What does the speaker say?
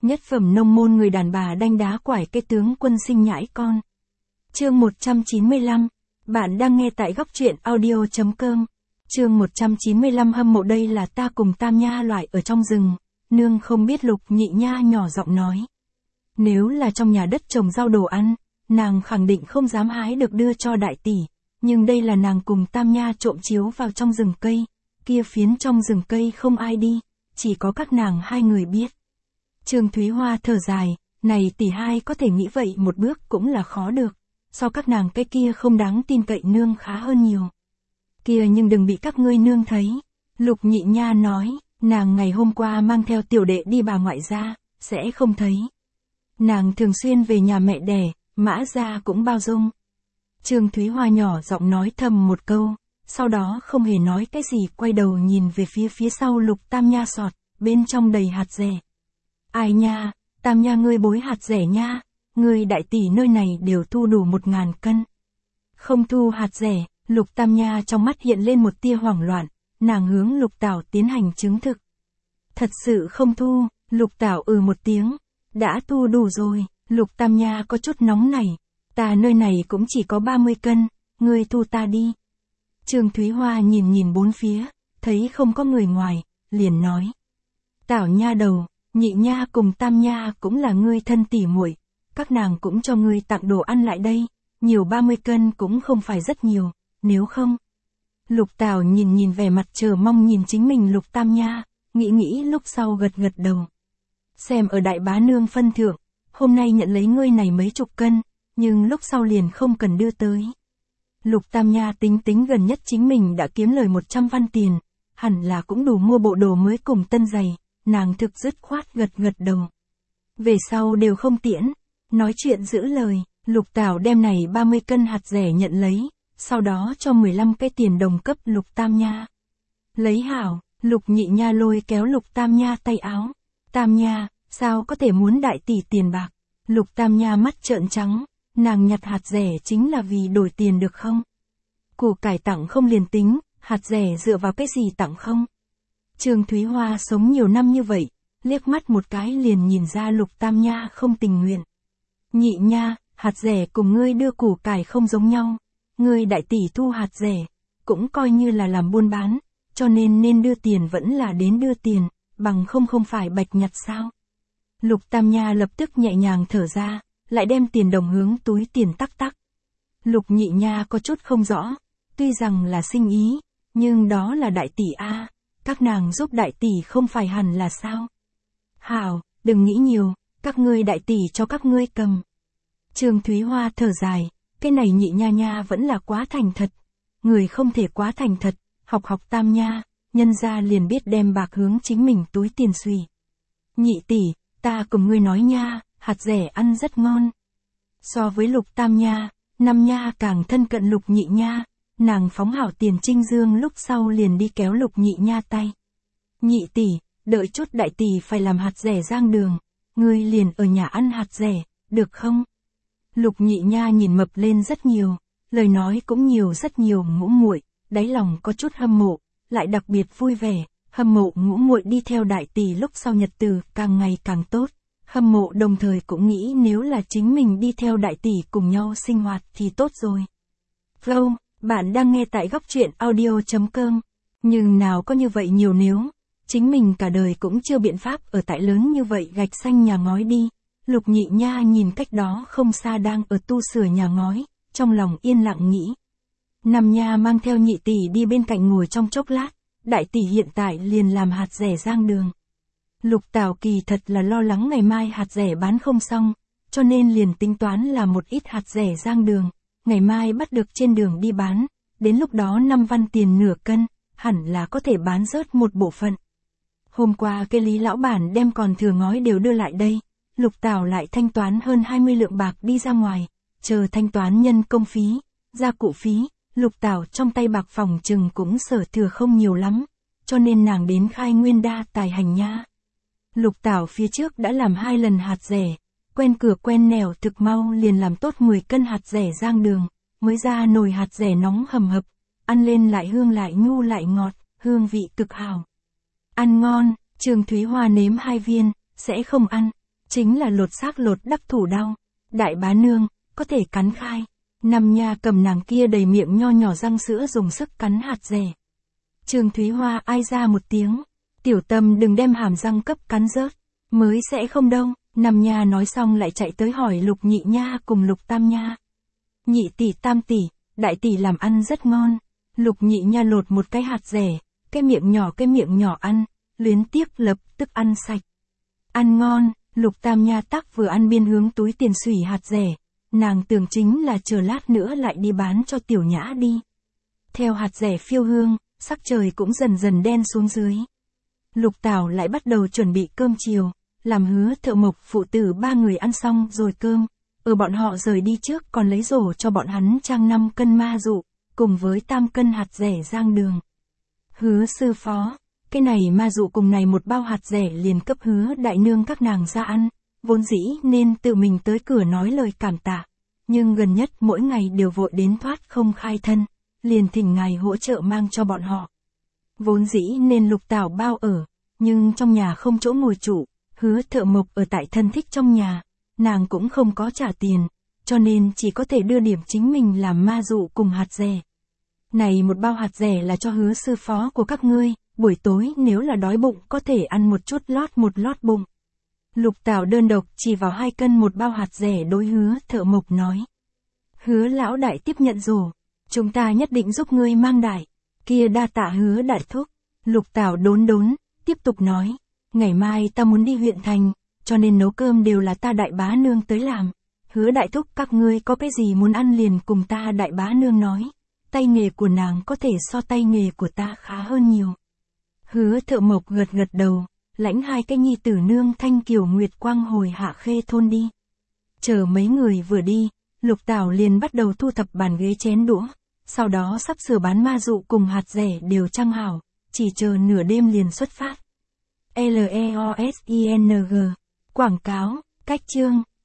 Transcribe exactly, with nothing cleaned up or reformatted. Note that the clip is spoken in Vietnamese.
Nhất phẩm nông môn người đàn bà đanh đá quải cái tướng quân sinh nhãi con. Chương một trăm chín mươi lăm. Bạn đang nghe tại góc truyện audio chấm com. Chương một trăm chín mươi lăm hâm mộ đây là ta cùng Tam Nha loại ở trong rừng. Nương không biết Lục Nhị Nha nhỏ giọng nói. Nếu là trong nhà đất trồng rau đồ ăn, nàng khẳng định không dám hái được đưa cho đại tỷ. Nhưng đây là nàng cùng Tam Nha trộm chiếu vào trong rừng cây. Kia phiến trong rừng cây không ai đi, chỉ có các nàng hai người biết. Trương Thúy Hoa thở dài, này tỷ hai có thể nghĩ vậy một bước cũng là khó được. So các nàng cái kia không đáng tin cậy nương khá hơn nhiều. Kia nhưng đừng bị các ngươi nương thấy. Lục Nhị Nha nói, nàng ngày hôm qua mang theo tiểu đệ đi bà ngoại gia, sẽ không thấy. Nàng thường xuyên về nhà mẹ đẻ, Mã gia cũng bao dung. Trương Thúy Hoa nhỏ giọng nói thầm một câu, sau đó không hề nói cái gì, quay đầu nhìn về phía phía sau Lục Tam Nha sọt, bên trong đầy hạt rẻ. Ai nha, Tam Nha ngươi bối hạt rẻ nha, ngươi đại tỷ nơi này đều thu đủ một ngàn cân. Không thu hạt rẻ, Lục Tam Nha trong mắt hiện lên một tia hoảng loạn, nàng hướng Lục Tảo tiến hành chứng thực. Thật sự không thu, Lục Tảo ừ một tiếng, đã thu đủ rồi, Lục Tam Nha có chút nóng nảy, ta nơi này cũng chỉ có ba mươi cân, ngươi thu ta đi. Trương Thúy Hoa nhìn nhìn bốn phía, thấy không có người ngoài, liền nói. Tảo nha đầu, Nhị Nha cùng Tam Nha cũng là ngươi thân tỉ muội, các nàng cũng cho ngươi tặng đồ ăn lại đây, nhiều ba mươi cân cũng không phải rất nhiều, nếu không. Lục Tảo nhìn nhìn vẻ mặt chờ mong nhìn chính mình Lục Tam Nha, nghĩ nghĩ lúc sau gật gật đầu. Xem ở đại bá nương phân thượng, hôm nay nhận lấy ngươi này mấy chục cân, nhưng lúc sau liền không cần đưa tới. Lục Tam Nha tính tính gần nhất chính mình đã kiếm lời một trăm văn tiền, hẳn là cũng đủ mua bộ đồ mới cùng tân giày, nàng thực dứt khoát gật gật đầu. Về sau đều không tiễn, nói chuyện giữ lời, Lục Tảo đem này ba mươi cân hạt rẻ nhận lấy, sau đó cho mười lăm cái tiền đồng cấp Lục Tam Nha. Lấy hảo, Lục Nhị Nha lôi kéo Lục Tam Nha tay áo. Tam Nha, sao có thể muốn đại tỷ tiền bạc? Lục Tam Nha mắt trợn trắng, nàng nhặt hạt rẻ chính là vì đổi tiền được không? Củ cải tặng không liền tính, hạt rẻ dựa vào cái gì tặng không? Trương Thúy Hoa sống nhiều năm như vậy, liếc mắt một cái liền nhìn ra Lục Tam Nha không tình nguyện. Nhị Nha, hạt rẻ cùng ngươi đưa củ cải không giống nhau, ngươi đại tỷ thu hạt rẻ, cũng coi như là làm buôn bán, cho nên nên đưa tiền vẫn là đến đưa tiền, bằng không không phải bạch nhặt sao. Lục Tam Nha lập tức nhẹ nhàng thở ra, lại đem tiền đồng hướng túi tiền tắc tắc. Lục Nhị Nha có chút không rõ, tuy rằng là sinh ý, nhưng đó là đại tỷ a, các nàng giúp đại tỷ không phải hẳn là sao. Hảo, đừng nghĩ nhiều, các ngươi đại tỷ cho các ngươi cầm. Trương Thúy Hoa thở dài, cái này Nhị Nha Nha vẫn là quá thành thật. Người không thể quá thành thật, học học Tam Nha, nhân ra liền biết đem bạc hướng chính mình túi tiền suy. Nhị tỷ, ta cùng ngươi nói nha, hạt rẻ ăn rất ngon. So với Lục Tam Nha, Năm Nha càng thân cận Lục Nhị Nha, nàng phóng hảo tiền trinh dương lúc sau liền đi kéo Lục Nhị Nha tay. Nhị tỷ, đợi chút đại tỷ phải làm hạt rẻ rang đường, ngươi liền ở nhà ăn hạt rẻ, được không? Lục Nhị Nha nhìn mập lên rất nhiều, lời nói cũng nhiều rất nhiều, ngũ muội, đáy lòng có chút hâm mộ, lại đặc biệt vui vẻ, hâm mộ ngũ muội đi theo đại tỷ lúc sau nhật từ càng ngày càng tốt, hâm mộ đồng thời cũng nghĩ nếu là chính mình đi theo đại tỷ cùng nhau sinh hoạt thì tốt rồi. Flow, bạn đang nghe tại góc truyện audio chấm com, nhưng nào có như vậy nhiều nếu, chính mình cả đời cũng chưa biện pháp ở tại lớn như vậy gạch xanh nhà ngói đi. Lục Nhị Nha nhìn cách đó không xa đang ở tu sửa nhà ngói, trong lòng yên lặng nghĩ. Năm Nha mang theo nhị tỷ đi bên cạnh ngồi trong chốc lát, đại tỷ hiện tại liền làm hạt rẻ rang đường. Lục Tảo kỳ thật là lo lắng ngày mai hạt rẻ bán không xong, cho nên liền tính toán là một ít hạt rẻ rang đường, ngày mai bắt được trên đường đi bán, đến lúc đó năm văn tiền nửa cân, hẳn là có thể bán rớt một bộ phận. Hôm qua cái Lý lão bản đem còn thừa ngói đều đưa lại đây, Lục Tảo lại thanh toán hơn hai mươi lượng bạc đi ra ngoài, chờ thanh toán nhân công phí, gia cụ phí, Lục Tảo trong tay bạc phòng chừng cũng sở thừa không nhiều lắm, cho nên nàng đến khai nguyên đa tài hành nha. Lục Tảo phía trước đã làm hai lần hạt rẻ, quen cửa quen nẻo thực mau liền làm tốt mười cân hạt rẻ rang đường, mới ra nồi hạt rẻ nóng hầm hập, ăn lên lại hương lại nhu lại ngọt, hương vị cực hảo. Ăn ngon, Trương Thúy Hoa nếm hai viên, sẽ không ăn. chính là lột xác lột đắc thủ đau. Đại bá nương, có thể cắn khai. Năm nha cầm nàng kia đầy miệng nho nhỏ răng sữa dùng sức cắn hạt dẻ. Trương Thúy Hoa ai ra một tiếng. Tiểu Tâm đừng đem hàm răng cấp cắn rớt. Mới sẽ không đâu. Năm nha nói xong lại chạy tới hỏi Lục Nhị nha cùng Lục Tam nha. Nhị tỷ tam tỷ, đại tỷ làm ăn rất ngon. Lục Nhị nha lột một cái hạt dẻ, cái miệng nhỏ cái miệng nhỏ ăn, luyến tiếc lập tức ăn sạch. Ăn ngon, Lục Tam nha tắc vừa ăn biên hướng túi tiền xủy hạt dẻ, nàng tưởng chính là chờ lát nữa lại đi bán cho Tiểu Nhã đi. Theo hạt dẻ phiêu hương, sắc trời cũng dần dần đen xuống dưới. Lục Tảo lại bắt đầu chuẩn bị cơm chiều, làm Hứa Thợ Mộc phụ tử ba người ăn xong rồi cơm, ở bọn họ rời đi trước còn lấy rổ cho bọn hắn trang năm cân ma dụ, cùng với tam cân hạt dẻ rang đường. Hứa sư phó, cái này ma dụ cùng này một bao hạt dẻ liền cấp Hứa đại nương các nàng ra ăn, vốn dĩ nên tự mình tới cửa nói lời cảm tạ, nhưng gần nhất mỗi ngày đều vội đến thoát không khai thân, liền thỉnh ngài hỗ trợ mang cho bọn họ. Vốn dĩ nên Lục Tảo bao ở, nhưng trong nhà không chỗ ngồi trụ, Hứa Thợ Mộc ở tại thân thích trong nhà, nàng cũng không có trả tiền, cho nên chỉ có thể đưa điểm chính mình làm ma dụ cùng hạt dẻ. Này một bao hạt dẻ là cho Hứa sư phó của các ngươi, buổi tối nếu là đói bụng có thể ăn một chút lót một lót bụng. Lục Tảo đơn độc chỉ vào hai cân một bao hạt dẻ đối Hứa Thợ Mộc nói. Hứa lão đại tiếp nhận rổ, chúng ta nhất định giúp ngươi mang đại, kia đa tạ Hứa đại thúc. Lục Tảo đốn đốn, tiếp tục nói, ngày mai ta muốn đi huyện thành, cho nên nấu cơm đều là ta đại bá nương tới làm. Hứa đại thúc các ngươi có cái gì muốn ăn liền cùng ta đại bá nương nói, tay nghề của nàng có thể so tay nghề của ta khá hơn nhiều. Hứa Thợ Mộc gật gật đầu, lãnh hai cái nhi tử nương Thanh Kiều Nguyệt Quang hồi Hạ Khê thôn đi. Chờ mấy người vừa đi, Lục Tảo liền bắt đầu thu thập bàn ghế chén đũa, sau đó sắp sửa bán ma dụ cùng hạt dẻ đều trang hảo, chỉ chờ nửa đêm liền xuất phát. L E O S I N G Quảng cáo, cách chương